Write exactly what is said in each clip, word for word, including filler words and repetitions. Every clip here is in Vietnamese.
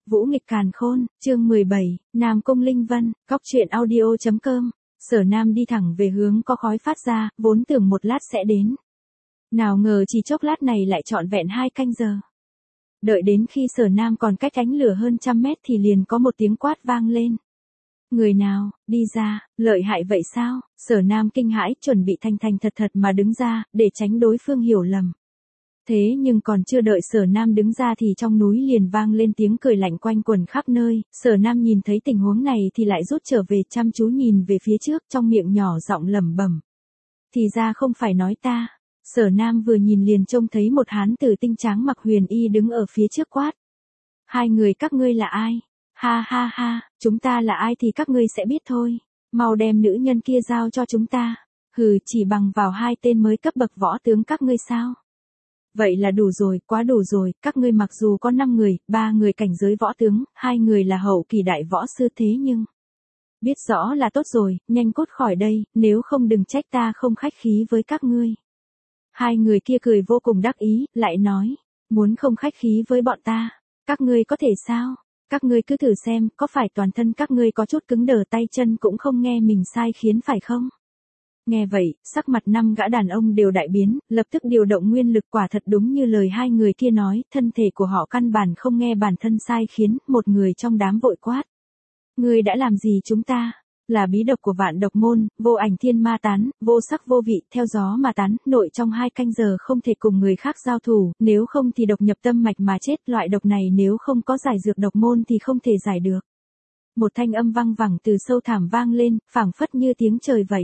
Vũ nghịch càn khôn, chương mười bảy, Nam Cung Linh Vân, Cóc truyện audio chấm com. Sở Nam đi thẳng về hướng có khói phát ra, vốn tưởng một lát sẽ đến. Nào ngờ chỉ chốc lát này lại trọn vẹn hai canh giờ. Đợi đến khi Sở Nam còn cách ánh lửa hơn trăm mét thì liền có một tiếng quát vang lên. Người nào, đi ra, lợi hại vậy sao? Sở Nam kinh hãi, chuẩn bị thành thành thật thật mà đứng ra, để tránh đối phương hiểu lầm. Thế nhưng còn chưa đợi Sở Nam đứng ra thì trong núi liền vang lên tiếng cười lạnh quanh quẩn khắp nơi. Sở Nam nhìn thấy tình huống này thì lại rút trở về, chăm chú nhìn về phía trước, trong miệng nhỏ giọng lẩm bẩm. Thì ra không phải nói ta. Sở Nam vừa nhìn liền trông thấy một hán tử tinh tráng mặc huyền y đứng ở phía trước quát. Hai người các ngươi là ai? Ha ha ha, chúng ta là ai thì các ngươi sẽ biết thôi. Mau đem nữ nhân kia giao cho chúng ta. Hừ, chỉ bằng vào hai tên mới cấp bậc võ tướng các ngươi sao? Vậy là đủ rồi, quá đủ rồi, các ngươi mặc dù có năm người, ba người cảnh giới võ tướng, hai người là hậu kỳ đại võ sư thế nhưng... Biết rõ là tốt rồi, nhanh cút khỏi đây, nếu không đừng trách ta không khách khí với các ngươi. Hai người kia cười vô cùng đắc ý, lại nói, muốn không khách khí với bọn ta, các ngươi có thể sao? Các ngươi cứ thử xem, có phải toàn thân các ngươi có chút cứng đờ tay chân cũng không nghe mình sai khiến phải không? Nghe vậy, sắc mặt năm gã đàn ông đều đại biến, lập tức điều động nguyên lực, quả thật đúng như lời hai người kia nói, thân thể của họ căn bản không nghe bản thân sai khiến, một người trong đám vội quát. Ngươi đã làm gì chúng ta? Là bí độc của vạn độc môn, vô ảnh thiên ma tán, vô sắc vô vị, theo gió mà tán, nội trong hai canh giờ không thể cùng người khác giao thủ, nếu không thì độc nhập tâm mạch mà chết, loại độc này nếu không có giải dược độc môn thì không thể giải được. Một thanh âm vang vẳng từ sâu thẳm vang lên, phảng phất như tiếng trời vậy.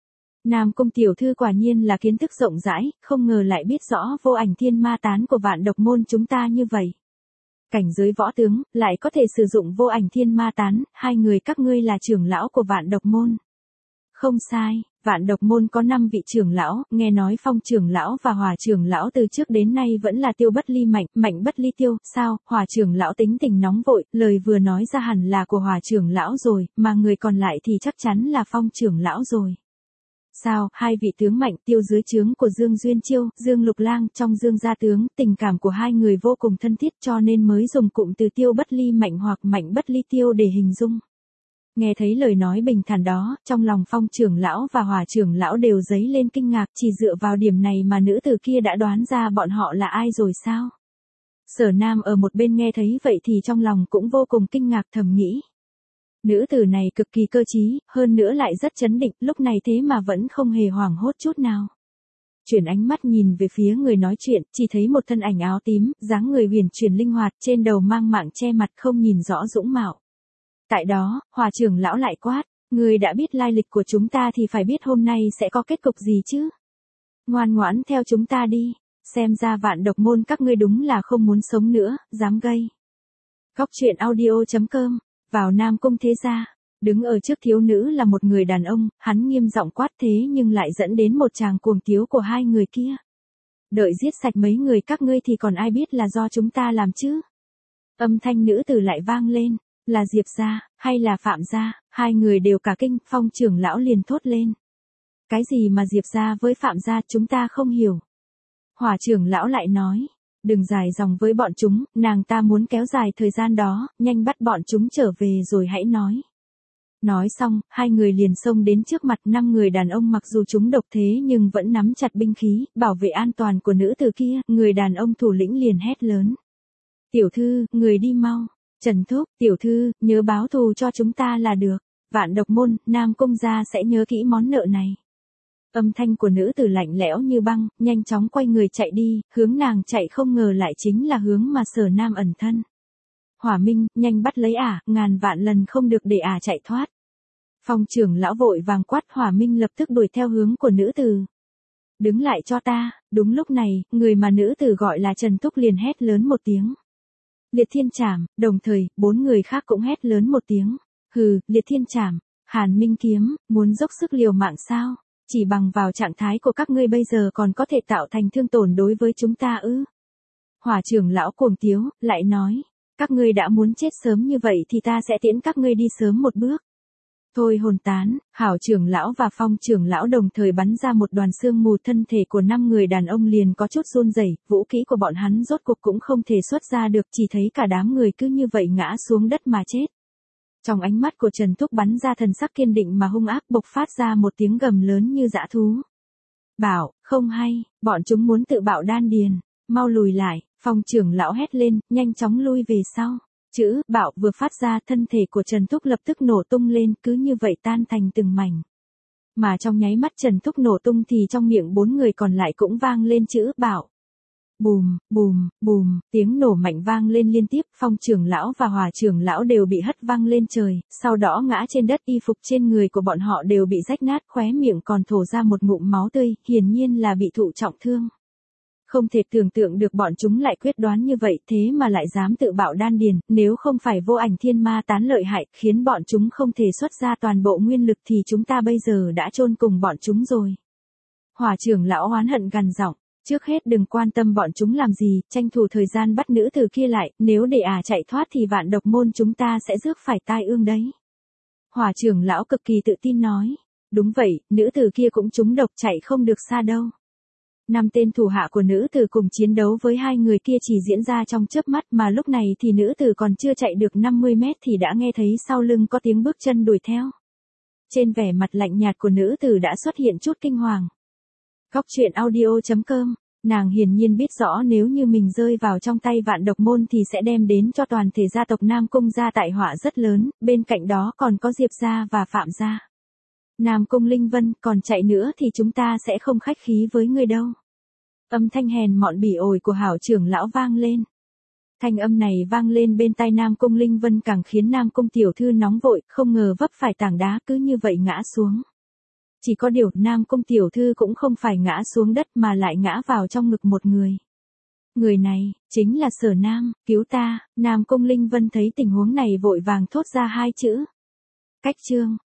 Nam Cung tiểu thư quả nhiên là kiến thức rộng rãi, không ngờ lại biết rõ vô ảnh thiên ma tán của vạn độc môn chúng ta như vậy. Cảnh giới võ tướng, lại có thể sử dụng vô ảnh thiên ma tán, hai người các ngươi là trưởng lão của vạn độc môn. Không sai, vạn độc môn có năm vị trưởng lão, nghe nói Phong trưởng lão và Hỏa trưởng lão từ trước đến nay vẫn là Tiêu bất ly mạnh, mạnh bất ly tiêu, sao? Hỏa trưởng lão tính tình nóng vội, lời vừa nói ra hẳn là của Hỏa trưởng lão rồi, mà người còn lại thì chắc chắn là Phong trưởng lão rồi. Sao, hai vị tướng mạnh Tiêu dưới trướng của Dương Duyên Chiêu, Dương Lục Lang trong Dương gia tướng, tình cảm của hai người vô cùng thân thiết cho nên mới dùng cụm từ Tiêu bất ly mạnh hoặc mạnh bất ly tiêu để hình dung. Nghe thấy lời nói bình thản đó, trong lòng Phong trưởng lão và Hỏa trưởng lão đều dấy lên kinh ngạc, chỉ dựa vào điểm này mà nữ tử kia đã đoán ra bọn họ là ai rồi sao? Sở Nam ở một bên nghe thấy vậy thì trong lòng cũng vô cùng kinh ngạc thầm nghĩ. Nữ tử này cực kỳ cơ trí, hơn nữa lại rất chấn định, lúc này thế mà vẫn không hề hoảng hốt chút nào. Chuyển ánh mắt nhìn về phía người nói chuyện, chỉ thấy một thân ảnh áo tím, dáng người huyền chuyển linh hoạt, trên đầu mang mạng che mặt không nhìn rõ dũng mạo. Tại đó, Hỏa trưởng lão lại quát, người đã biết lai lịch của chúng ta thì phải biết hôm nay sẽ có kết cục gì chứ. Ngoan ngoãn theo chúng ta đi, xem ra vạn độc môn các ngươi đúng là không muốn sống nữa, dám gây. Cóc truyện audio chấm com. Vào Nam Cung thế gia, đứng ở trước thiếu nữ là một người đàn ông, hắn nghiêm giọng quát thế nhưng lại dẫn đến một tràng cuồng tiếu của hai người kia. Đợi giết sạch mấy người các ngươi thì còn ai biết là do chúng ta làm chứ? Âm thanh nữ tử lại vang lên, là Diệp gia, hay là Phạm gia? Hai người đều cả kinh, Phong trưởng lão liền thốt lên. Cái gì mà Diệp gia với Phạm gia chúng ta không hiểu? Hỏa trưởng lão lại nói. Đừng dài dòng với bọn chúng, nàng ta muốn kéo dài thời gian đó, nhanh bắt bọn chúng trở về rồi hãy nói. Nói xong, hai người liền xông đến trước mặt năm người đàn ông mặc dù chúng độc thế nhưng vẫn nắm chặt binh khí, bảo vệ an toàn của nữ tử kia, người đàn ông thủ lĩnh liền hét lớn. Tiểu thư, người đi mau. Trần Thúc, tiểu thư, nhớ báo thù cho chúng ta là được. Vạn độc môn, Nam Cung gia sẽ nhớ kỹ món nợ này. Âm thanh của nữ tử lạnh lẽo như băng, nhanh chóng quay người chạy đi, hướng nàng chạy không ngờ lại chính là hướng mà Sở Nam ẩn thân. Hỏa Minh, nhanh bắt lấy ả, ngàn vạn lần không được để ả chạy thoát. Phong trưởng lão vội vàng quát, Hỏa Minh lập tức đuổi theo hướng của nữ tử. Đứng lại cho ta, đúng lúc này, người mà nữ tử gọi là Trần Thúc liền hét lớn một tiếng. Liệt thiên trảm, đồng thời, bốn người khác cũng hét lớn một tiếng. Hừ, liệt thiên trảm, Hàn Minh kiếm, muốn dốc sức liều mạng sao? Chỉ bằng vào trạng thái của các ngươi bây giờ còn có thể tạo thành thương tổn đối với chúng ta ư? Hỏa trưởng lão cuồng tiếu, lại nói, các ngươi đã muốn chết sớm như vậy thì ta sẽ tiễn các ngươi đi sớm một bước. Thôi hồn tán, Hảo trưởng lão và Phong trưởng lão đồng thời bắn ra một đoàn sương mù, thân thể của năm người đàn ông liền có chút run rẩy, vũ khí của bọn hắn rốt cuộc cũng không thể xuất ra được, chỉ thấy cả đám người cứ như vậy ngã xuống đất mà chết. Trong ánh mắt của Trần Thúc bắn ra thần sắc kiên định mà hung ác, bộc phát ra một tiếng gầm lớn như dã thú. Bảo, không hay, bọn chúng muốn tự bạo đan điền, mau lùi lại, Phong trưởng lão hét lên, nhanh chóng lui về sau. Chữ bạo vừa phát ra, thân thể của Trần Thúc lập tức nổ tung lên, cứ như vậy tan thành từng mảnh. Mà trong nháy mắt Trần Thúc nổ tung thì trong miệng bốn người còn lại cũng vang lên chữ bạo. Bùm, bùm, bùm, tiếng nổ mạnh vang lên liên tiếp, Phong trưởng lão và Hỏa trưởng lão đều bị hất văng lên trời, sau đó ngã trên đất, y phục trên người của bọn họ đều bị rách nát, khóe miệng còn thổ ra một ngụm máu tươi, hiển nhiên là bị thụ trọng thương. Không thể tưởng tượng được bọn chúng lại quyết đoán như vậy, thế mà lại dám tự bạo đan điền, nếu không phải vô ảnh thiên ma tán lợi hại, khiến bọn chúng không thể xuất ra toàn bộ nguyên lực thì chúng ta bây giờ đã chôn cùng bọn chúng rồi. Hỏa trưởng lão oán hận gằn giọng, trước hết đừng quan tâm bọn chúng làm gì, tranh thủ thời gian bắt nữ tử kia lại, nếu để ả à chạy thoát thì vạn độc môn chúng ta sẽ rước phải tai ương đấy. Hỏa trưởng lão cực kỳ tự tin nói, đúng vậy, nữ tử kia cũng trúng độc, chạy không được xa đâu. Năm tên thủ hạ của nữ tử cùng chiến đấu với hai người kia chỉ diễn ra trong chớp mắt, mà lúc này thì nữ tử còn chưa chạy được năm mươi mét thì đã nghe thấy sau lưng có tiếng bước chân đuổi theo. Trên vẻ mặt lạnh nhạt của nữ tử đã xuất hiện chút kinh hoàng. Góc truyện audio chấm com, nàng hiển nhiên biết rõ nếu như mình rơi vào trong tay vạn độc môn thì sẽ đem đến cho toàn thể gia tộc Nam Cung gia tai họa rất lớn, bên cạnh đó còn có Diệp gia và Phạm gia. Nam Cung Linh Vân, còn chạy nữa thì chúng ta sẽ không khách khí với ngươi đâu. Âm thanh hèn mọn bỉ ổi của Hảo trưởng lão vang lên. Thanh âm này vang lên bên tai Nam Cung Linh Vân càng khiến Nam Cung tiểu thư nóng vội, không ngờ vấp phải tảng đá cứ như vậy ngã xuống. Chỉ có điều Nam Cung tiểu thư cũng không phải ngã xuống đất mà lại ngã vào trong ngực một người. Người này, chính là Sở Nam, cứu ta. Nam Cung Linh Vân thấy tình huống này vội vàng thốt ra hai chữ. Cách chương.